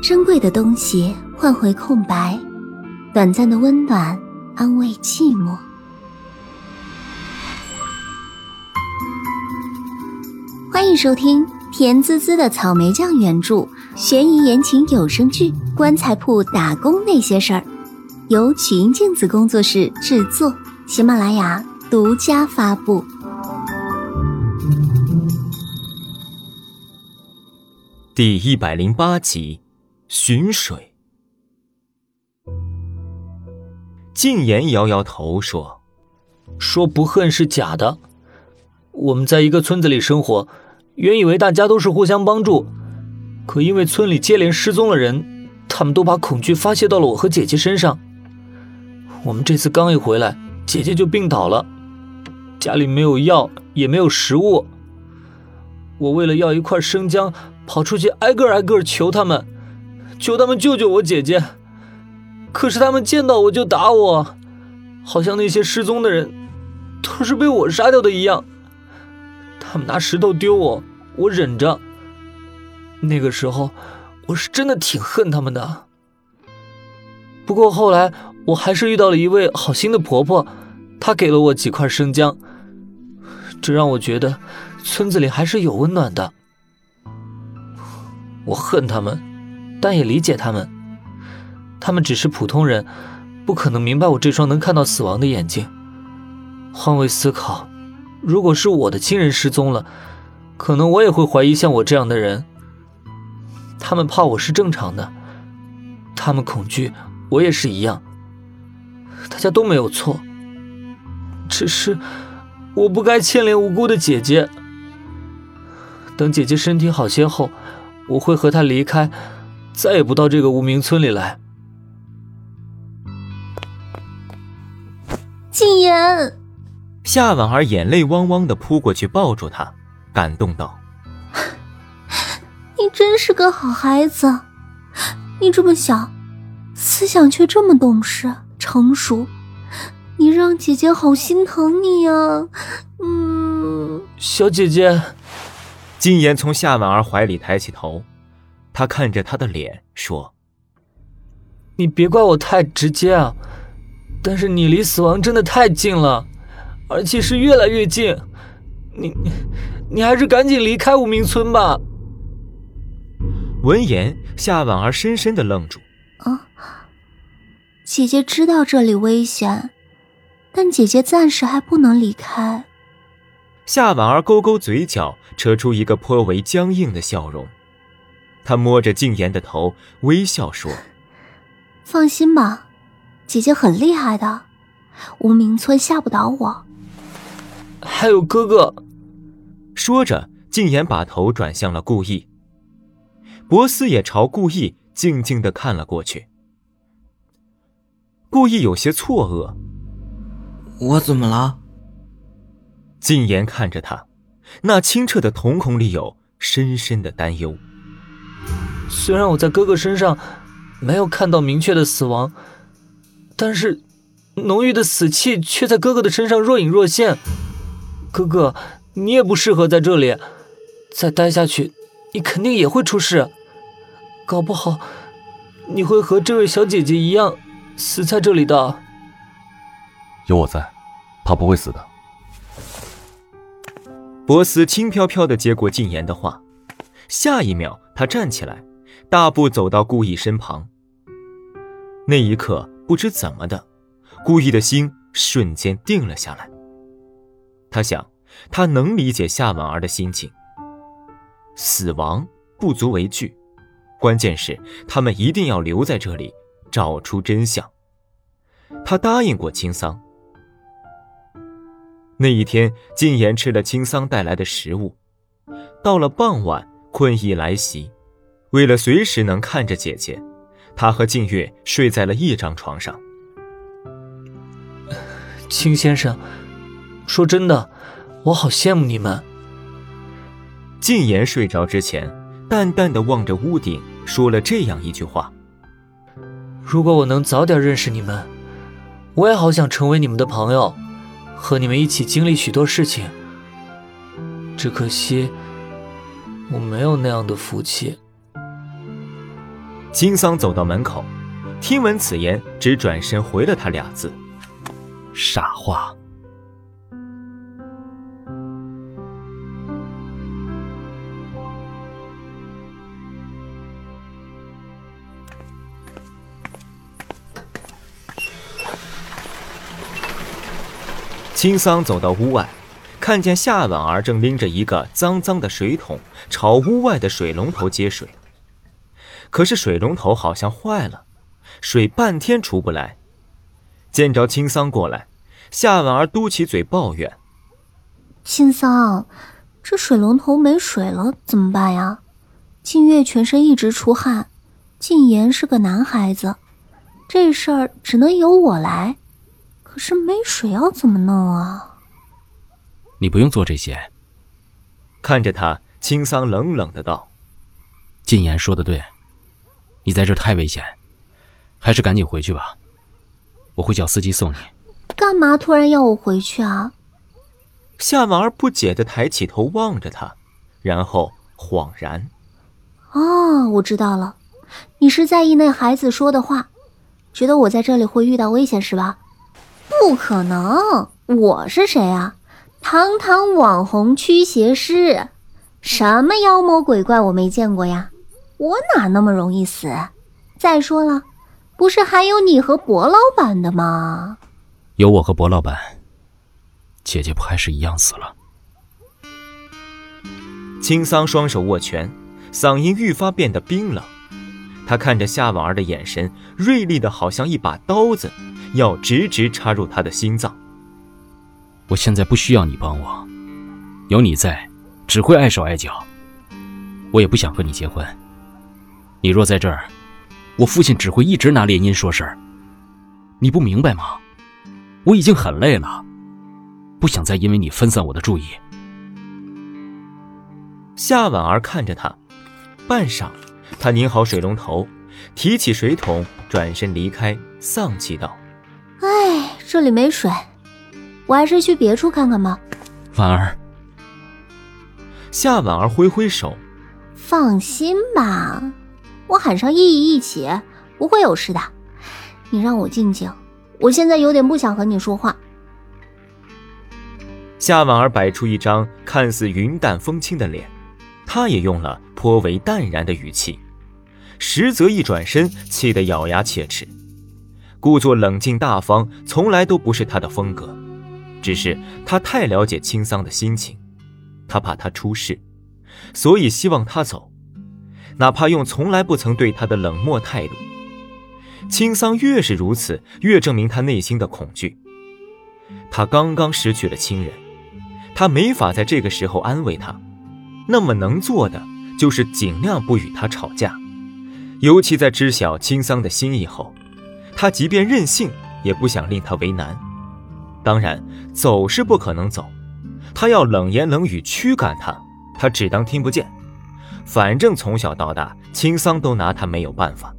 珍贵的东西换回空白，短暂的温暖安慰寂寞。欢迎收听甜滋滋的草莓酱原著悬疑言情有声剧《棺材铺打工那些事儿》，由曲音镜子工作室制作，喜马拉雅独家发布。 第108集，寻水。禁言摇摇头说不恨是假的。我们在一个村子里生活，原以为大家都是互相帮助，可因为村里接连失踪了人，他们都把恐惧发泄到了我和姐姐身上。我们这次刚一回来，姐姐就病倒了，家里没有药也没有食物。我为了要一块生姜，跑出去挨个求他们救救我姐姐。可是他们见到我就打我，好像那些失踪的人都是被我杀掉的一样。他们拿石头丢我，我忍着。那个时候我是真的挺恨他们的。不过后来我还是遇到了一位好心的婆婆，她给了我几块生姜，这让我觉得村子里还是有温暖的。我恨他们，但也理解他们。他们只是普通人，不可能明白我这双能看到死亡的眼睛。换位思考，如果是我的亲人失踪了，可能我也会怀疑像我这样的人。他们怕我是正常的，他们恐惧，我也是一样。大家都没有错，只是我不该牵连无辜的姐姐。等姐姐身体好些后，我会和她离开，再也不到这个无名村里来。 禁言！ 夏婉儿眼泪汪汪地扑过去抱住她，感动道： 你真是个好孩子，你这么小，思想却这么懂事成熟，你让姐姐好心疼你呀。 小姐姐。 禁言从夏婉儿怀里抬起头，他看着她的脸说： 你别怪我太直接啊，但是你离死亡真的太近了，而且是越来越近。你还是赶紧离开无名村吧。 闻言，夏婉儿深深地愣住。 姐姐知道这里危险，但姐姐暂时还不能离开。 夏婉儿勾勾嘴角，扯出一个颇为僵硬的笑容。她摸着禁言的头，微笑说： 放心吧，姐姐很厉害的，无名村吓不倒我。 还有哥哥。 说着，禁言把头转向了顾意。博斯也朝顾意静静地看了过去。顾意有些错愕： 我怎么了？ 禁言看着他，那清澈的瞳孔里有深深的担忧。 虽然我在哥哥身上没有看到明确的死亡，但是浓郁的死气却在哥哥的身上若隐若现。哥哥，你也不适合在这里，再待下去你肯定也会出事，搞不好你会和这位小姐姐一样死在这里的。 有我在，她不会死的。 博斯轻飘飘地接过禁言的话，下一秒他站起来，大步走到顾意身旁。那一刻，不知怎么的，顾意的心瞬间定了下来。他想，他能理解夏婉儿的心情。死亡不足为惧，关键是他们一定要留在这里，找出真相。他答应过青桑。那一天，禁言吃了青桑带来的食物。到了傍晚，困意来袭，为了随时能看着姐姐，他和静月睡在了一张床上。 青先生，说真的，我好羡慕你们。 禁言睡着之前，淡淡地望着屋顶，说了这样一句话： 如果我能早点认识你们，我也好想成为你们的朋友，和你们一起经历许多事情。只可惜我没有那样的福气。 青桑走到门口，听闻此言，只转身回了他俩字： 傻话。 青桑走到屋外，看见夏婉儿正拎着一个脏脏的水桶朝屋外的水龙头接水。可是水龙头好像坏了，水半天出不来。见着青桑过来，夏婉儿嘟起嘴抱怨： 青桑，这水龙头没水了怎么办呀？静月全身一直出汗，静言是个男孩子，这事儿只能由我来，可是没水要怎么弄啊？ 你不用做这些。 看着他，青桑冷冷的道： 禁言说的对，你在这太危险，还是赶紧回去吧，我会叫司机送你。 干嘛突然要我回去啊？ 夏婉儿不解地抬起头望着他，然后恍然： 哦，我知道了，你是在意那孩子说的话，觉得我在这里会遇到危险是吧？不可能，我是谁啊？堂堂网红驱邪师，什么妖魔鬼怪我没见过呀，我哪那么容易死？再说了，不是还有你和薄老板的吗？ 有我和薄老板，姐姐不还是一样死了？ 青桑双手握拳，嗓音愈发变得冰冷。他看着夏婉儿的眼神锐利的好像一把刀子，要直直插入他的心脏。 我现在不需要你帮我，有你在只会碍手碍脚，我也不想和你结婚。你若在这儿，我父亲只会一直拿联姻说事儿，你不明白吗？我已经很累了，不想再因为你分散我的注意。 夏婉儿看着他，半晌他拧好水龙头，提起水桶，转身离开，丧气道： 哎，这里没水，我还是去别处看看吧。 婉儿。 夏婉儿挥挥手： 放心吧，我喊上依依一起，不会有事的。你让我静静，我现在有点不想和你说话。 夏婉儿摆出一张看似云淡风轻的脸，她也用了颇为淡然的语气，实则一转身，气得咬牙切齿。故作冷静大方从来都不是她的风格，只是她太了解青桑的心情，她怕他出事，所以希望他走，哪怕用从来不曾对他的冷漠态度。青桑越是如此，越证明他内心的恐惧。他刚刚失去了亲人，他没法在这个时候安慰他，那么能做的就是尽量不与他吵架。尤其在知晓青桑的心意后，他即便任性也不想令他为难。当然走是不可能走，他要冷言冷语驱赶他，他只当听不见。反正从小到大，青桑都拿他没有办法。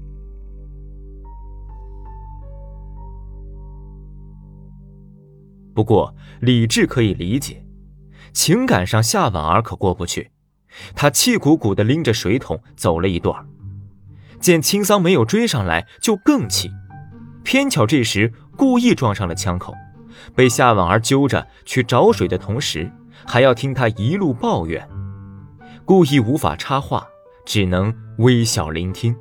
不过理智可以理解，情感上夏婉儿可过不去。他气鼓鼓地拎着水桶走了一段，见青桑没有追上来，就更气。偏巧这时故意撞上了枪口，被夏婉儿揪着去找水的同时，还要听他一路抱怨，故意无法插话，只能微笑聆听。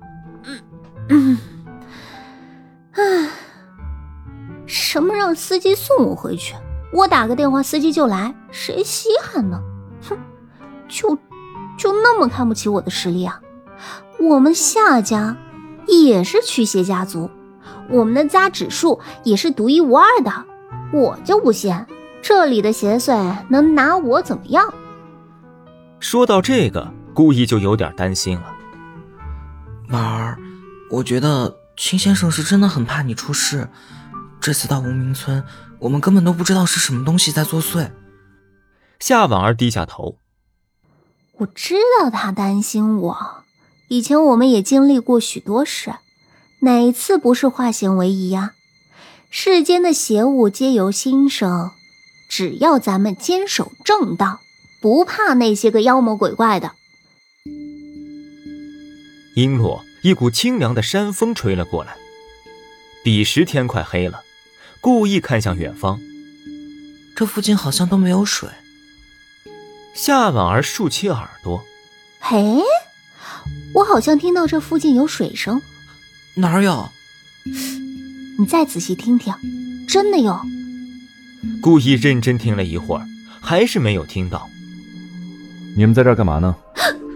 什么让司机送我回去？我打个电话司机就来，谁稀罕呢？哼，就那么看不起我的实力啊？我们夏家也是驱邪家族，我们的家指数也是独一无二的，我就不信这里的邪祟能拿我怎么样。 说到这个，故意就有点担心了。 婉儿，我觉得秦先生是真的很怕你出事，这次到无名村，我们根本都不知道是什么东西在作祟。 夏婉儿低下头， 我知道他担心我，以前我们也经历过许多事，哪一次不是化险为夷啊？世间的邪物皆由心生，只要咱们坚守正道，不怕那些个妖魔鬼怪的。 璎珞，一股清凉的山风吹了过来。彼时天快黑了，故意看向远方， 这附近好像都没有水。 夏婉儿竖起耳朵， 嘿，我好像听到这附近有水声。 哪儿有？ 你再仔细听听，真的有。 故意认真听了一会儿，还是没有听到。 你们在这儿干嘛呢？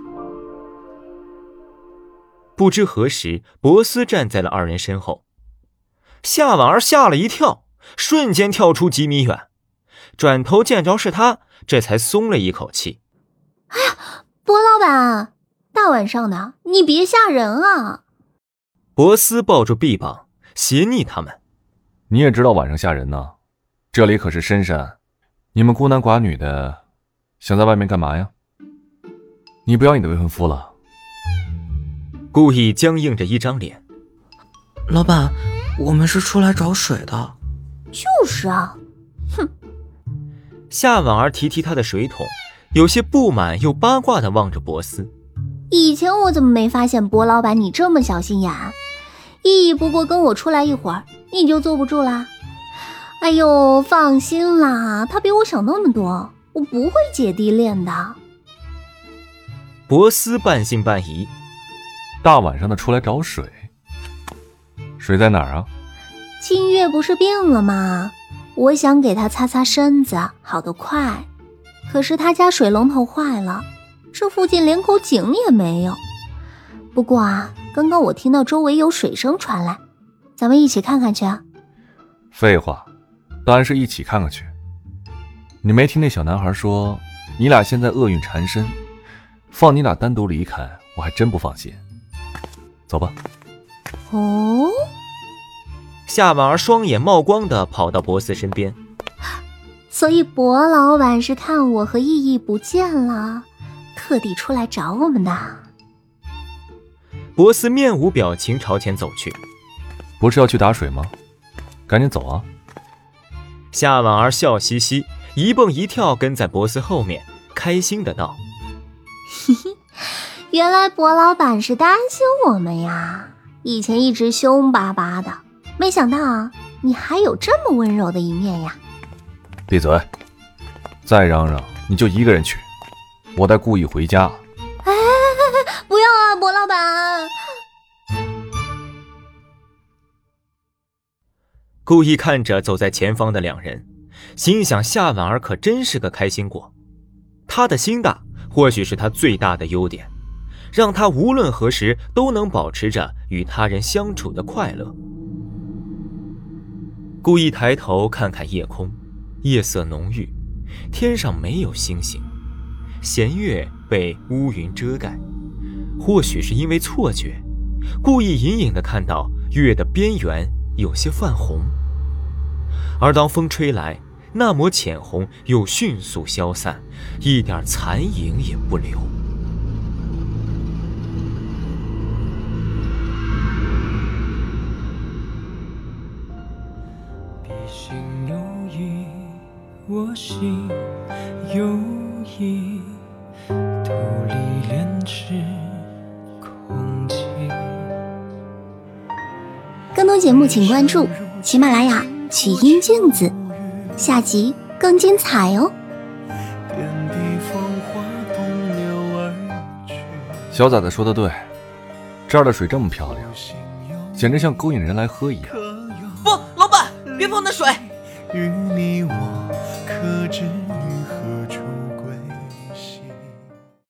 不知何时，博斯站在了二人身后。夏婉儿吓了一跳，瞬间跳出几米远，转头见着是他，这才松了一口气。 哎呀，博老板，大晚上的，你别吓人啊！ 博斯抱住臂膀，斜睨他们。 你也知道晚上吓人呢，这里可是深山，你们孤男寡女的，想在外面干嘛呀？你不要你的未婚夫了。 故意僵硬着一张脸。 老板，我们是出来找水的。 就是啊，哼。 夏婉儿提他的水桶，有些不满又八卦地望着博斯。 以前我怎么没发现博老板你这么小心眼？意义不过跟我出来一会儿，你就坐不住啦？哎呦，放心啦，他比我想那么多，我不会姐弟恋的。 博斯半信半疑。 大晚上的出来找水，水在哪儿啊？ 清月不是病了吗？我想给他擦擦身子，好得快。可是他家水龙头坏了，这附近连口井也没有。不过啊，刚刚我听到周围有水声传来，咱们一起看看去啊。 废话，当然是一起看看去。你没听那小男孩说，你俩现在厄运缠身，放你俩单独离开，我还真不放心。走吧。 哦。 夏婉儿双眼冒光地跑到博斯身边。 所以博老板是看我和意义不见了，特地出来找我们的。 博斯面无表情朝前走去。 不是要去打水吗？赶紧走啊。 夏婉儿笑嘻嘻，一蹦一跳跟在博斯后面，开心的道： 嘿嘿，原来博老板是担心我们呀，以前一直凶巴巴的，没想到啊，你还有这么温柔的一面呀。 闭嘴，再嚷嚷你就一个人去，我带故意回家。 哎，不要啊，博老板。 故意看着走在前方的两人，心想夏婉儿可真是个开心果。她的心大或许是她最大的优点，让她无论何时都能保持着与他人相处的快乐。故意抬头看看夜空，夜色浓郁，天上没有星星，弦月被乌云遮盖。或许是因为错觉，故意隐隐地看到月的边缘有些泛红，而当风吹来，那抹浅红又迅速消散，一点残影也不留。 笔心有意，我心有意，徒力炼制空气。 更多节目请关注喜马拉雅曲音镜子，下集更精彩哦。 小崽子说的对，这儿的水这么漂亮，简直像勾引人来喝一样。 不，老板，别碰那水。 与你我可知